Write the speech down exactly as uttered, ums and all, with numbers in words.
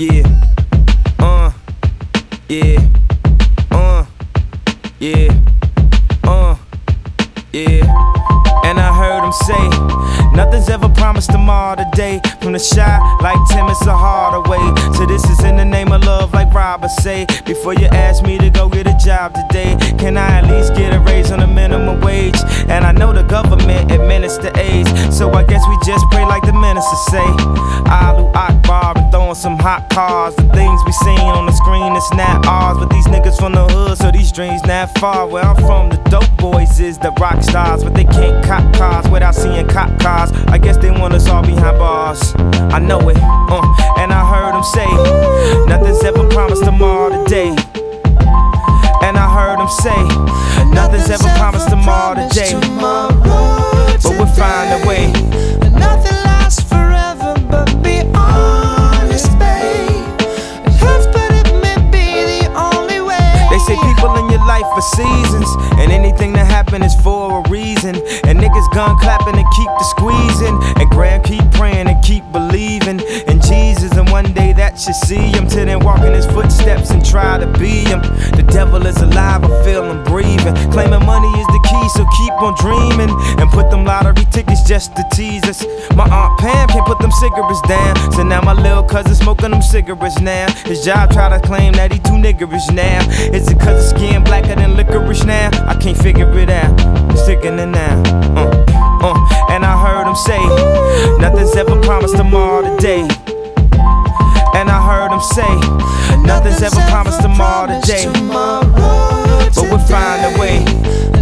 Yeah, uh, yeah, uh, yeah, uh, yeah. And I heard him say, nothing's ever promised tomorrow today. From the shy like Tim, it's a harder way. So this is in the name of love like Robert say. Before you ask me to go get a job today, can I at least get a raise on the minimum wage? And I know the government administer AIDS, so I guess we just pray like the minister say. Allahu Akbar and throwing some hot cars. The things we seen on the screen, it's not ours. But these niggas from the hood, so these dreams not far. Where I'm from, the dope boys is the rock stars, but they can't cop cars without seeing cop cars. I guess they want us all behind bars. I know it, uh, and I heard him say, nothing's ever promised tomorrow today. And I heard him say, nothing's ever promised tomorrow today, but we'll find a way. Nothing lasts forever, but be honest, babe. It hurts, but it may be the only way. They say people in your life for seasons, and anything that happen is for a reason. And niggas gun clapping and keep the squeezing, and Graham keep praying and keep believing in Jesus. And one day that should see him, till then walk in his footsteps and try to be him. The devil is alive, I feel him breathing, claiming money is the key, so keep on dreaming. And put them lottery tickets just to tease us. My Aunt Pam can't put them cigarettes down, so now my little cousin smoking them cigarettes now. His job try to claim that he too niggerish now. Is it cause his skin blacker than licorice now? I can't figure it out, sticking it now. uh, uh. And I heard him say, nothing's ever promised tomorrow today. And I heard him say, nothing's ever promised tomorrow today, but we'll find a way.